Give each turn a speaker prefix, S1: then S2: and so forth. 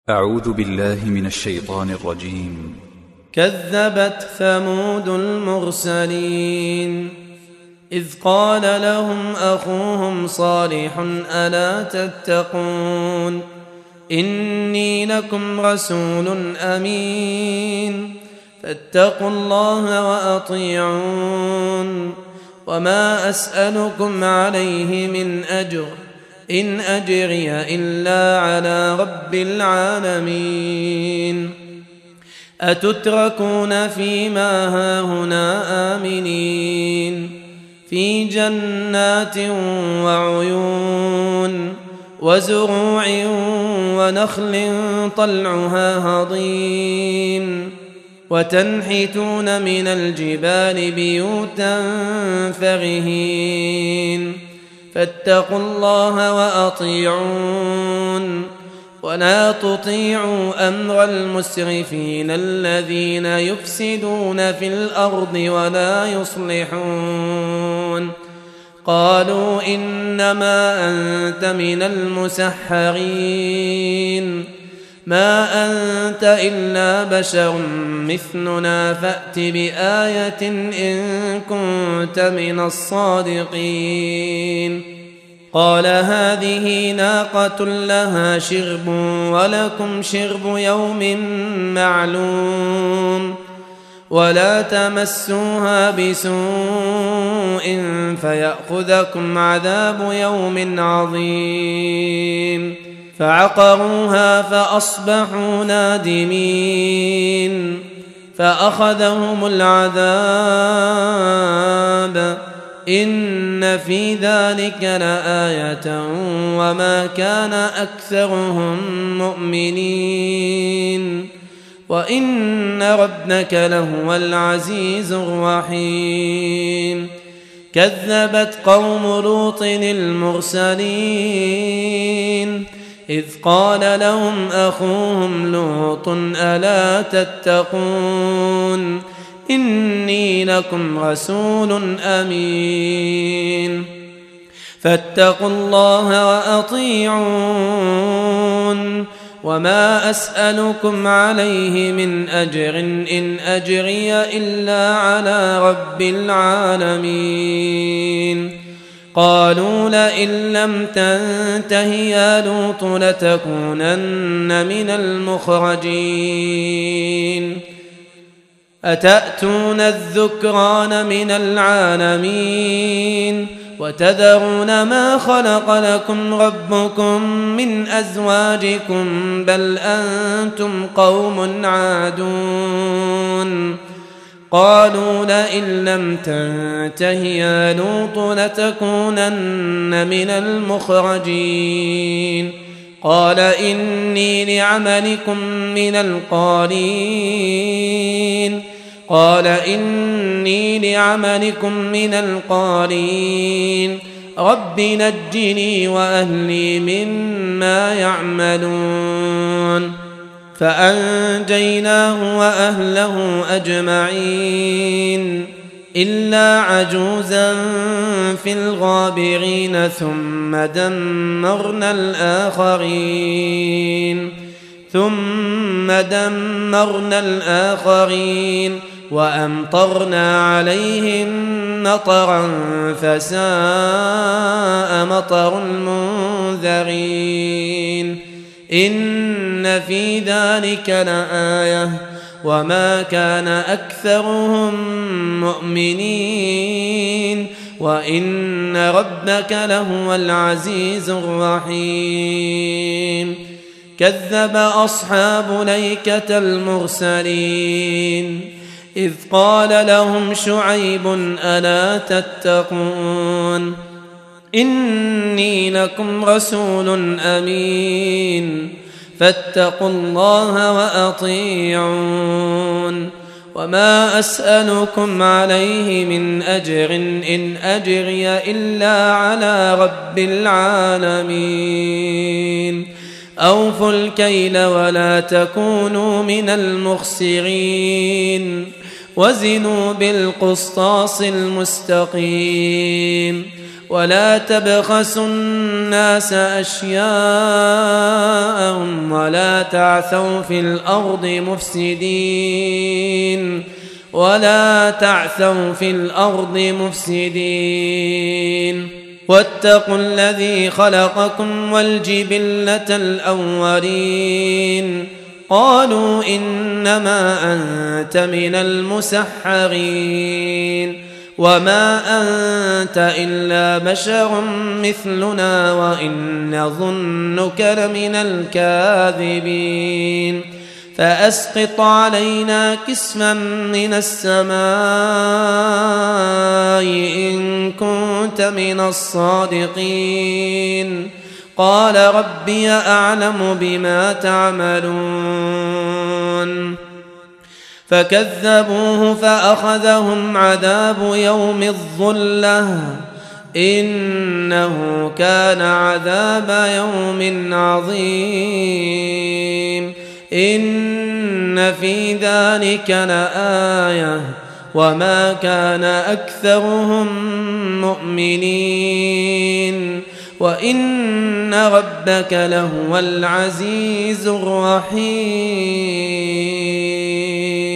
S1: أعوذ بالله من الشيطان الرجيم.
S2: كذبت ثمود المرسلين إذ قال لهم أخوهم صالح ألا تتقون إني لكم رسول أمين فاتقوا الله وأطيعون وما أسألكم عليه من أجر إن أجري إلا على رب العالمين أتتركون فيما هاهنا آمنين في جنات وعيون وزروع ونخل طلعها هضيم وتنحتون من الجبال بيوتا فرهين فاتقوا الله وأطيعون ولا تطيعوا أمر المسرفين الذين يفسدون في الأرض ولا يصلحون قالوا إنما أنت من المسحرين ما أنت إلا بشر مثلنا فأت بآية إن كنت من الصادقين قال هذه ناقة لها شرب ولكم شرب يوم معلوم ولا تمسوها بسوء فيأخذكم عذاب يوم عظيم فعقروها فأصبحوا نادمين فأخذهم العذاب إن في ذلك لآية وما كان أكثرهم مؤمنين وإن ربك لهو العزيز الرحيم كذبت قوم لوط المرسلين إذ قال لهم أخوهم لوط ألا تتقون إني لكم رسول أمين فاتقوا الله وأطيعون وما أسألكم عليه من أجر إن أجري إلا على رب العالمين قالوا لئن لم تنته يا لوط لتكونن من المخرجين أتأتون الذكران من العالمين وتذرون ما خلق لكم ربكم من أزواجكم بل أنتم قوم عادون قالوا لئن لم تنته يا لوط لتكونن من المخرجين قال إني لعملكم من القالين رب نجني وأهلي مما يعملون فأنجيناه وأهله أجمعين إلا عجوزا في الغابرين ثم دمرنا الآخرين وأمطرنا عليهم مطرا فساء مطر المنذرين إن في ذلك لآية وما كان أكثرهم مؤمنين وإن ربك لهو العزيز الرحيم كذب أصحاب الأيكة المرسلين إذ قال لهم شعيب ألا تتقون إني لكم رسول أمين فاتقوا الله وأطيعون وما أسألكم عليه من أجر إن أجري إلا على رب العالمين أوفوا الكيل ولا تكونوا من المخسرين وزنوا بالقسطاس المستقيم ولا تبخسوا الناس أشياءهم ولا تعثوا في الأرض مفسدين واتقوا الذي خلقكم والجبلة الأولين قالوا إنما أنت من المسحرين وما أنت إلا بشر مثلنا وإن نظنك لمن الكاذبين فأسقط علينا كسفا من السماء إن كنت من الصادقين قال ربي أعلم بما تعملون فكذبوه فأخذهم عذاب يوم الظلة إنه كان عذاب يوم عظيم إن في ذلك لآية وما كان أكثرهم مؤمنين وإن ربك لهو العزيز الرحيم